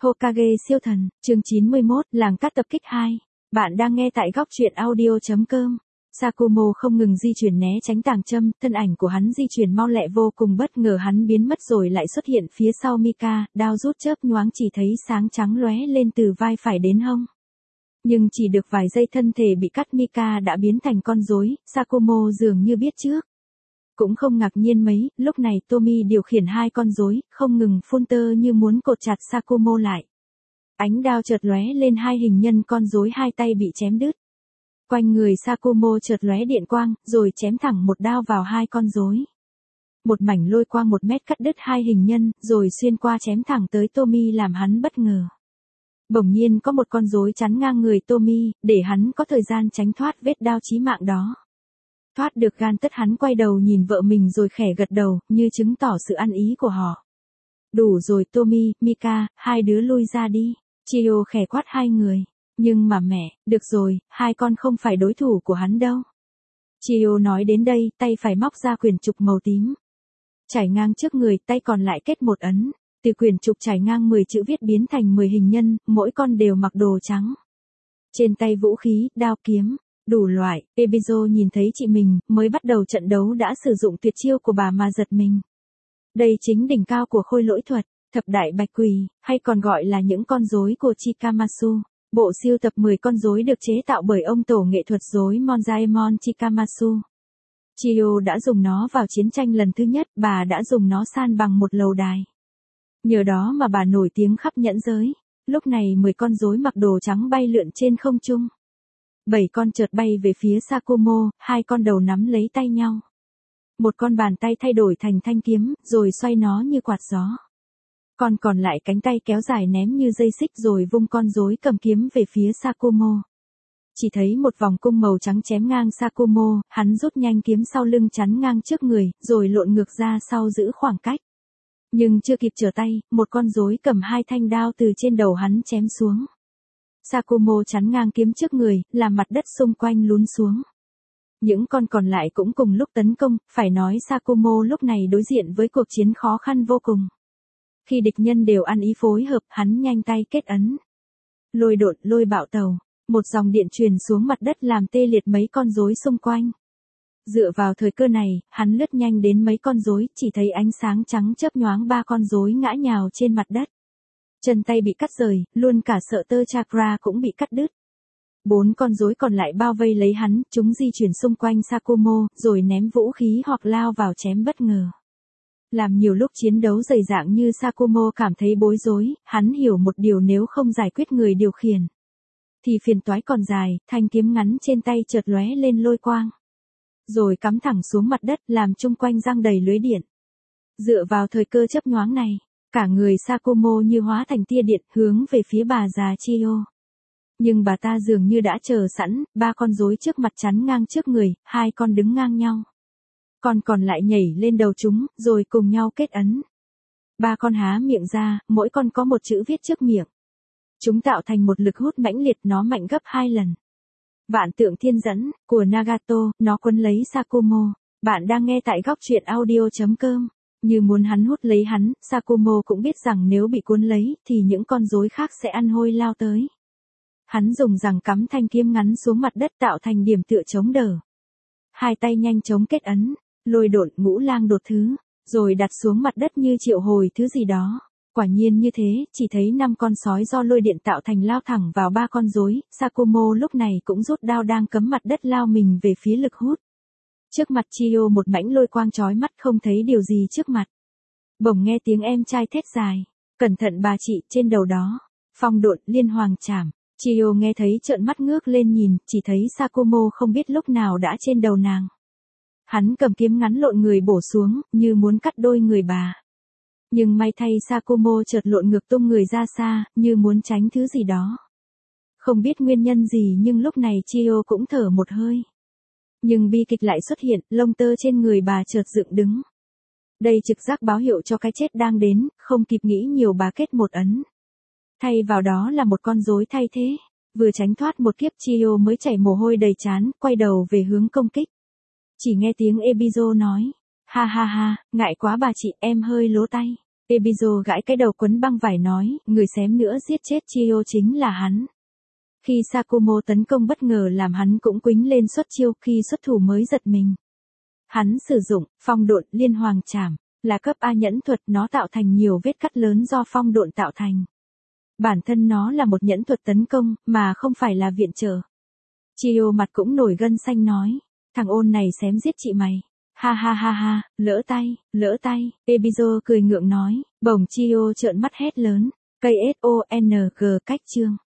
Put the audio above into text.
Hokage siêu thần, chương 91, làng cát tập kích 2. Bạn đang nghe tại góc truyện audio.com. Sakumo không ngừng di chuyển né tránh tàng châm, thân ảnh của hắn di chuyển mau lẹ vô cùng, bất ngờ hắn biến mất rồi lại xuất hiện phía sau Mika, đao rút chớp nhoáng chỉ thấy sáng trắng lóe lên từ vai phải đến hông. Nhưng chỉ được vài giây thân thể bị cắt, Mika đã biến thành con rối, Sakumo dường như biết trước. Cũng không ngạc nhiên mấy, lúc này Tommy điều khiển hai con rối, không ngừng phun tơ như muốn cột chặt Sakumo lại. Ánh đao chợt lóe lên, hai hình nhân con rối hai tay bị chém đứt. Quanh người Sakumo chợt lóe điện quang, rồi chém thẳng một đao vào hai con rối. Một mảnh lôi quang 1 mét cắt đứt hai hình nhân, rồi xuyên qua chém thẳng tới Tommy làm hắn bất ngờ. Bỗng nhiên có một con rối chắn ngang người Tommy, để hắn có thời gian tránh thoát vết đao chí mạng đó. Thoát được gan tất, hắn quay đầu nhìn vợ mình rồi khẽ gật đầu, như chứng tỏ sự ăn ý của họ. Đủ rồi Tommy, Mika, hai đứa lui ra đi. Chio khẽ quát hai người. Nhưng mà mẹ, được rồi, hai con không phải đối thủ của hắn đâu. Chio nói đến đây, tay phải móc ra quyển trục màu tím. Trải ngang trước người, tay còn lại kết một ấn. Từ quyển trục trải ngang 10 chữ viết biến thành 10 hình nhân, mỗi con đều mặc đồ trắng. Trên tay vũ khí, đao kiếm, đủ loại. Ebizo nhìn thấy chị mình, mới bắt đầu trận đấu đã sử dụng tuyệt chiêu của bà mà giật mình. Đây chính đỉnh cao của khôi lỗi thuật, thập đại bạch quỷ, hay còn gọi là những con rối của Chikamasu. Bộ siêu tập 10 con rối được chế tạo bởi ông tổ nghệ thuật rối Monzaemon Chikamasu. Chio đã dùng nó vào chiến tranh lần thứ nhất, bà đã dùng nó san bằng một lầu đài. Nhờ đó mà bà nổi tiếng khắp nhẫn giới. Lúc này 10 con rối mặc đồ trắng bay lượn trên không trung. 7 con chợt bay về phía Sakumo, hai con đầu nắm lấy tay nhau. Một con bàn tay thay đổi thành thanh kiếm, rồi xoay nó như quạt gió. Con còn lại cánh tay kéo dài ném như dây xích rồi vung con rối cầm kiếm về phía Sakumo. Chỉ thấy một vòng cung màu trắng chém ngang Sakumo, hắn rút nhanh kiếm sau lưng chắn ngang trước người, rồi lộn ngược ra sau giữ khoảng cách. Nhưng chưa kịp trở tay, một con rối cầm hai thanh đao từ trên đầu hắn chém xuống. Sakumo chắn ngang kiếm trước người, làm mặt đất xung quanh lún xuống. Những con còn lại cũng cùng lúc tấn công, phải nói Sakumo lúc này đối diện với cuộc chiến khó khăn vô cùng. Khi địch nhân đều ăn ý phối hợp, hắn nhanh tay kết ấn. Lôi độn, lôi bạo tàu, một dòng điện truyền xuống mặt đất làm tê liệt mấy con rối xung quanh. Dựa vào thời cơ này, hắn lướt nhanh đến mấy con rối, chỉ thấy ánh sáng trắng chớp nhoáng, 3 con rối ngã nhào trên mặt đất. Chân tay bị cắt rời, luôn cả sợi tơ chakra cũng bị cắt đứt. 4 con rối còn lại bao vây lấy hắn, chúng di chuyển xung quanh Sakumo, rồi ném vũ khí hoặc lao vào chém bất ngờ. Làm nhiều lúc chiến đấu dày dạn như Sakumo cảm thấy bối rối, hắn hiểu một điều, nếu không giải quyết người điều khiển thì phiền toái còn dài. Thanh kiếm ngắn trên tay chợt lóe lên lôi quang, rồi cắm thẳng xuống mặt đất, làm chung quanh răng đầy lưới điện. Dựa vào thời cơ chớp nhoáng này, cả người Sakumo như hóa thành tia điện, hướng về phía bà già Chio. Nhưng bà ta dường như đã chờ sẵn, 3 con rối trước mặt chắn ngang trước người, 2 con đứng ngang nhau. Con còn lại nhảy lên đầu chúng, rồi cùng nhau kết ấn. 3 con há miệng ra, mỗi con có một chữ viết trước miệng. Chúng tạo thành một lực hút mãnh liệt, nó mạnh gấp 2 lần. Vạn tượng thiên dẫn, của Nagato, nó quấn lấy Sakumo. Bạn đang nghe tại góc truyện audio.com. Như muốn hắn hút lấy hắn, Sakumo cũng biết rằng nếu bị cuốn lấy, thì những con rối khác sẽ ăn hôi lao tới. Hắn dùng rằng cắm thanh kiếm ngắn xuống mặt đất tạo thành điểm tựa chống đỡ. Hai tay nhanh chóng kết ấn, lôi độn, ngũ lang đột thứ, rồi đặt xuống mặt đất như triệu hồi thứ gì đó. Quả nhiên như thế, chỉ thấy 5 con sói do lôi điện tạo thành lao thẳng vào 3 con rối. Sakumo lúc này cũng rút đao đang cấm mặt đất lao mình về phía lực hút. Trước mặt Chio một mảnh lôi quang chói mắt, không thấy điều gì trước mặt. Bỗng nghe tiếng em trai thét dài, cẩn thận bà chị, trên đầu đó, phong độn, liên hoàng chảm. Chio nghe thấy trợn mắt ngước lên nhìn, chỉ thấy Sakumo không biết lúc nào đã trên đầu nàng. Hắn cầm kiếm ngắn lộn người bổ xuống, như muốn cắt đôi người bà. Nhưng may thay Sakumo chợt lộn ngược tung người ra xa, như muốn tránh thứ gì đó. Không biết nguyên nhân gì nhưng lúc này Chio cũng thở một hơi. Nhưng bi kịch lại xuất hiện, lông tơ trên người bà chợt dựng đứng. Đây trực giác báo hiệu cho cái chết đang đến, không kịp nghĩ nhiều bà kết một ấn. Thay vào đó là một con rối thay thế. Vừa tránh thoát một kiếp, Chio mới chảy mồ hôi đầy trán, quay đầu về hướng công kích. Chỉ nghe tiếng Ebizo nói, ha ha ha, ngại quá bà chị, em hơi lố tay. Ebizo gãi cái đầu quấn băng vải nói, người xém nữa giết chết Chio chính là hắn. Khi Sakumo tấn công bất ngờ làm hắn cũng quĩnh lên xuất chiêu, khi xuất thủ mới giật mình. Hắn sử dụng phong độn liên hoàng trảm, là cấp A nhẫn thuật, nó tạo thành nhiều vết cắt lớn do phong độn tạo thành. Bản thân nó là một nhẫn thuật tấn công, mà không phải là viện trợ. Chio mặt cũng nổi gân xanh nói, thằng ôn này xém giết chị mày. Ha ha ha ha, lỡ tay, Ebizo cười ngượng nói, bỗng Chio trợn mắt hét lớn, cây SONG cách chương.